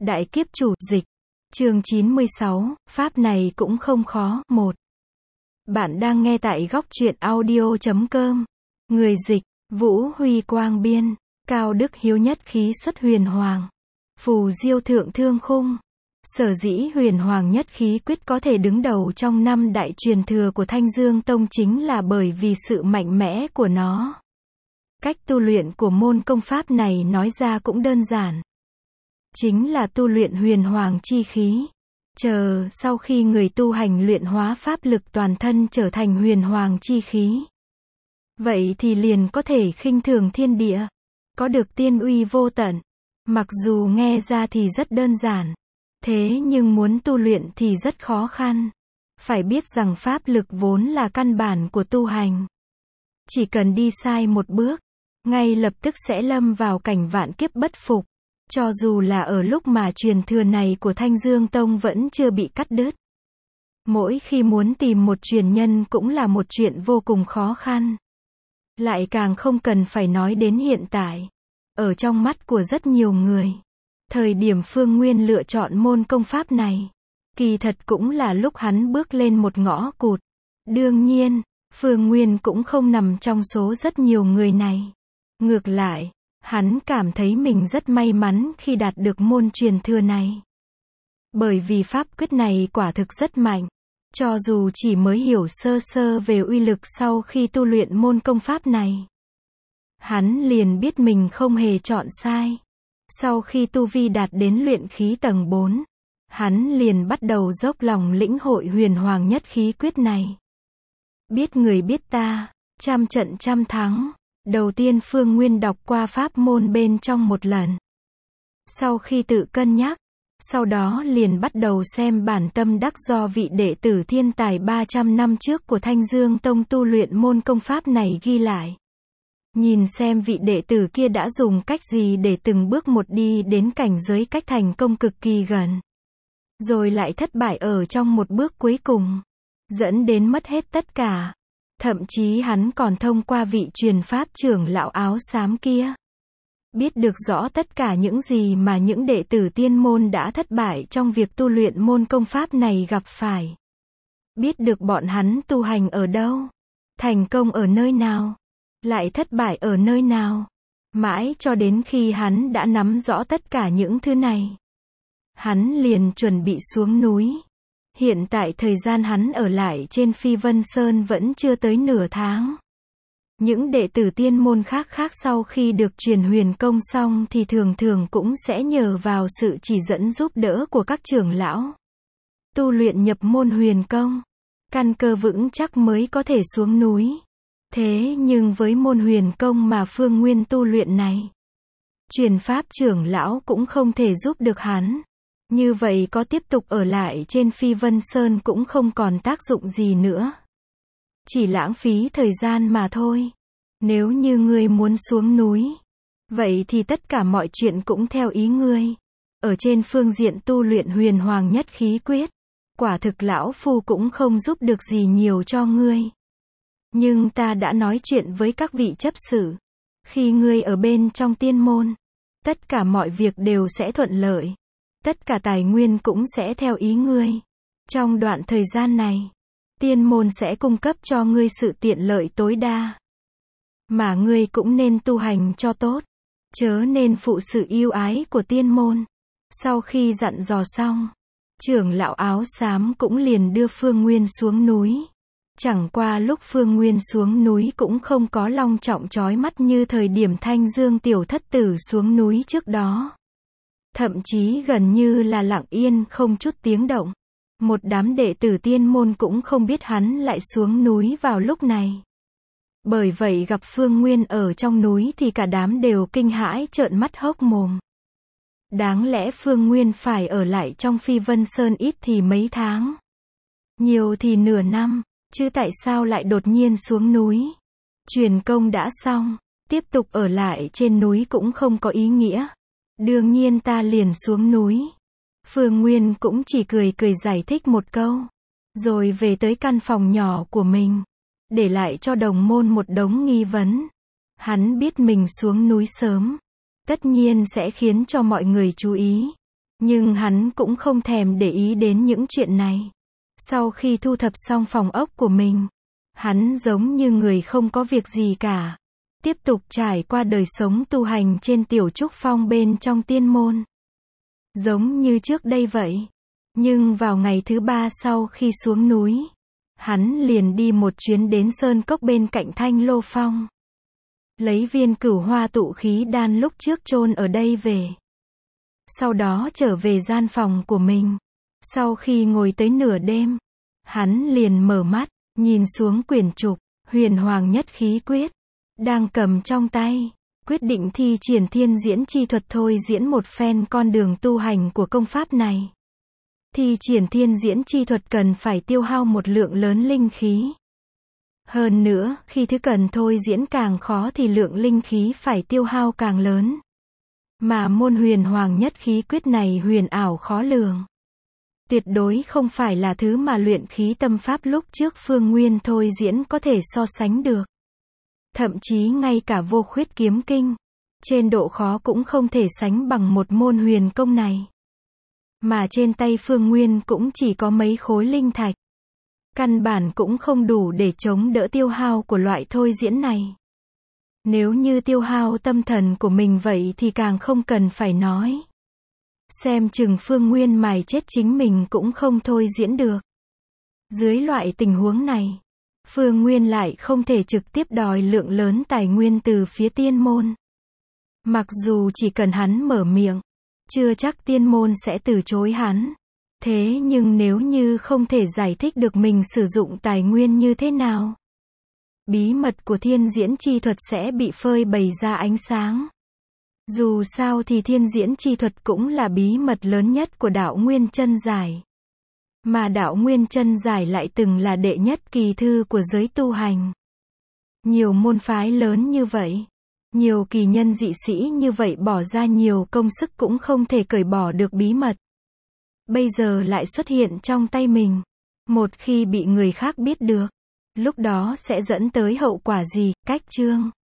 Đại kiếp chủ, dịch. Chương 96, pháp này cũng không khó. 1. Bạn đang nghe tại góc truyện audio.com. Người dịch, Vũ Huy Quang biên, Cao Đức Hiếu nhất khí xuất huyền hoàng. Phù diêu thượng thương khung. Sở dĩ huyền hoàng nhất khí quyết có thể đứng đầu trong 5 đại truyền thừa của Thanh Dương Tông chính là bởi vì sự mạnh mẽ của nó. Cách tu luyện của môn công pháp này nói ra cũng đơn giản. Chính là tu luyện huyền hoàng chi khí. Sau khi người tu hành luyện hóa pháp lực toàn thân trở thành huyền hoàng chi khí. Vậy thì liền có thể khinh thường thiên địa. Có được tiên uy vô tận. Mặc dù nghe ra thì rất đơn giản. Thế nhưng muốn tu luyện thì rất khó khăn. Phải biết rằng pháp lực vốn là căn bản của tu hành. Chỉ cần đi sai một bước, ngay lập tức sẽ lâm vào cảnh vạn kiếp bất phục. Cho dù là ở lúc mà truyền thừa này của Thanh Dương Tông vẫn chưa bị cắt đứt. Mỗi khi muốn tìm một truyền nhân cũng là một chuyện vô cùng khó khăn. Lại càng không cần phải nói đến hiện tại. Ở trong mắt của rất nhiều người, thời điểm Phương Nguyên lựa chọn môn công pháp này, kỳ thật cũng là lúc hắn bước lên một ngõ cụt. Đương nhiên, Phương Nguyên cũng không nằm trong số rất nhiều người này. Ngược lại, hắn cảm thấy mình rất may mắn khi đạt được môn truyền thừa này. Bởi vì pháp quyết này quả thực rất mạnh. Cho dù chỉ mới hiểu sơ sơ về uy lực sau khi tu luyện môn công pháp này, hắn liền biết mình không hề chọn sai. Sau khi tu vi đạt đến luyện khí tầng 4, hắn liền bắt đầu dốc lòng lĩnh hội huyền hoàng nhất khí quyết này. Biết người biết ta, trăm trận trăm thắng. Đầu tiên Phương Nguyên đọc qua pháp môn bên trong một lần. Sau khi tự cân nhắc, sau đó liền bắt đầu xem bản tâm đắc do vị đệ tử thiên tài 300 năm trước của Thanh Dương Tông tu luyện môn công pháp này ghi lại. Nhìn xem vị đệ tử kia đã dùng cách gì để từng bước một đi đến cảnh giới cách thành công cực kỳ gần. Rồi lại thất bại ở trong một bước cuối cùng, dẫn đến mất hết tất cả. Thậm chí hắn còn thông qua vị truyền pháp trưởng lão áo xám kia, biết được rõ tất cả những gì mà những đệ tử tiên môn đã thất bại trong việc tu luyện môn công pháp này gặp phải. Biết được bọn hắn tu hành ở đâu, thành công ở nơi nào, lại thất bại ở nơi nào. Mãi cho đến khi hắn đã nắm rõ tất cả những thứ này, hắn liền chuẩn bị xuống núi. Hiện tại thời gian hắn ở lại trên Phi Vân Sơn vẫn chưa tới nửa tháng. Những đệ tử tiên môn khác sau khi được truyền huyền công xong thì thường cũng sẽ nhờ vào sự chỉ dẫn giúp đỡ của các trưởng lão. Tu luyện nhập môn huyền công, căn cơ vững chắc mới có thể xuống núi. Thế nhưng với môn huyền công mà Phương Nguyên tu luyện này, truyền pháp trưởng lão cũng không thể giúp được hắn. Như vậy có tiếp tục ở lại trên Phi Vân Sơn cũng không còn tác dụng gì nữa. Chỉ lãng phí thời gian mà thôi. Nếu như ngươi muốn xuống núi, vậy thì tất cả mọi chuyện cũng theo ý ngươi. Ở trên phương diện tu luyện huyền hoàng nhất khí quyết, quả thực lão phu cũng không giúp được gì nhiều cho ngươi. Nhưng ta đã nói chuyện với các vị chấp sự. Khi ngươi ở bên trong tiên môn, tất cả mọi việc đều sẽ thuận lợi. Tất cả tài nguyên cũng sẽ theo ý ngươi. Trong đoạn thời gian này, tiên môn sẽ cung cấp cho ngươi sự tiện lợi tối đa. Mà ngươi cũng nên tu hành cho tốt, chớ nên phụ sự yêu ái của tiên môn. Sau khi dặn dò xong, trưởng lão áo xám cũng liền đưa Phương Nguyên xuống núi. Chẳng qua lúc Phương Nguyên xuống núi cũng không có long trọng chói mắt như thời điểm Thanh Dương tiểu thất tử xuống núi trước đó. Thậm chí gần như là lặng yên không chút tiếng động. Một đám đệ tử tiên môn cũng không biết hắn lại xuống núi vào lúc này. Bởi vậy gặp Phương Nguyên ở trong núi thì cả đám đều kinh hãi trợn mắt hốc mồm. Đáng lẽ Phương Nguyên phải ở lại trong Phi Vân Sơn ít thì mấy tháng, nhiều thì nửa năm, chứ tại sao lại đột nhiên xuống núi. Truyền công đã xong, tiếp tục ở lại trên núi cũng không có ý nghĩa. Đương nhiên ta liền xuống núi. Phương Nguyên cũng chỉ cười giải thích một câu, rồi về tới căn phòng nhỏ của mình, để lại cho đồng môn một đống nghi vấn. Hắn biết mình xuống núi sớm, tất nhiên sẽ khiến cho mọi người chú ý. Nhưng hắn cũng không thèm để ý đến những chuyện này. Sau khi thu thập xong phòng ốc của mình, hắn giống như người không có việc gì cả. Tiếp tục trải qua đời sống tu hành trên tiểu trúc phong bên trong tiên môn. Giống như trước đây vậy. Nhưng vào ngày thứ 3 sau khi xuống núi, hắn liền đi một chuyến đến sơn cốc bên cạnh Thanh Lô Phong. Lấy viên cửu hoa tụ khí đan lúc trước chôn ở đây về. Sau đó trở về gian phòng của mình. Sau khi ngồi tới nửa đêm, hắn liền mở mắt, nhìn xuống quyển trục, Huyền Hoàng Nhất Khí Quyết, đang cầm trong tay. Quyết định thi triển thiên diễn chi thuật thôi diễn một phen con đường tu hành của công pháp này. Thi triển thiên diễn chi thuật cần phải tiêu hao một lượng lớn linh khí. Hơn nữa, khi thứ cần thôi diễn càng khó thì lượng linh khí phải tiêu hao càng lớn. Mà môn Huyền Hoàng Nhất Khí Quyết này huyền ảo khó lường. Tuyệt đối không phải là thứ mà luyện khí tâm pháp lúc trước Phương Nguyên thôi diễn có thể so sánh được. Thậm chí ngay cả Vô Khuyết Kiếm Kinh, trên độ khó cũng không thể sánh bằng một môn huyền công này. Mà trên tay Phương Nguyên cũng chỉ có mấy khối linh thạch. Căn bản cũng không đủ để chống đỡ tiêu hao của loại thôi diễn này. Nếu như tiêu hao tâm thần của mình vậy thì càng không cần phải nói. Xem chừng Phương Nguyên mài chết chính mình cũng không thôi diễn được. Dưới loại tình huống này, Phương Nguyên lại không thể trực tiếp đòi lượng lớn tài nguyên từ phía tiên môn. Mặc dù chỉ cần hắn mở miệng, chưa chắc tiên môn sẽ từ chối hắn. Thế nhưng nếu như không thể giải thích được mình sử dụng tài nguyên như thế nào, bí mật của thiên diễn chi thuật sẽ bị phơi bày ra ánh sáng. Dù sao thì thiên diễn chi thuật cũng là bí mật lớn nhất của đạo Nguyên Chân Giải. Mà đạo Nguyên Chân Giải lại từng là đệ nhất kỳ thư của giới tu hành. Nhiều môn phái lớn như vậy, nhiều kỳ nhân dị sĩ như vậy bỏ ra nhiều công sức cũng không thể cởi bỏ được bí mật. Bây giờ lại xuất hiện trong tay mình. Một khi bị người khác biết được, lúc đó sẽ dẫn tới hậu quả gì? Cách chương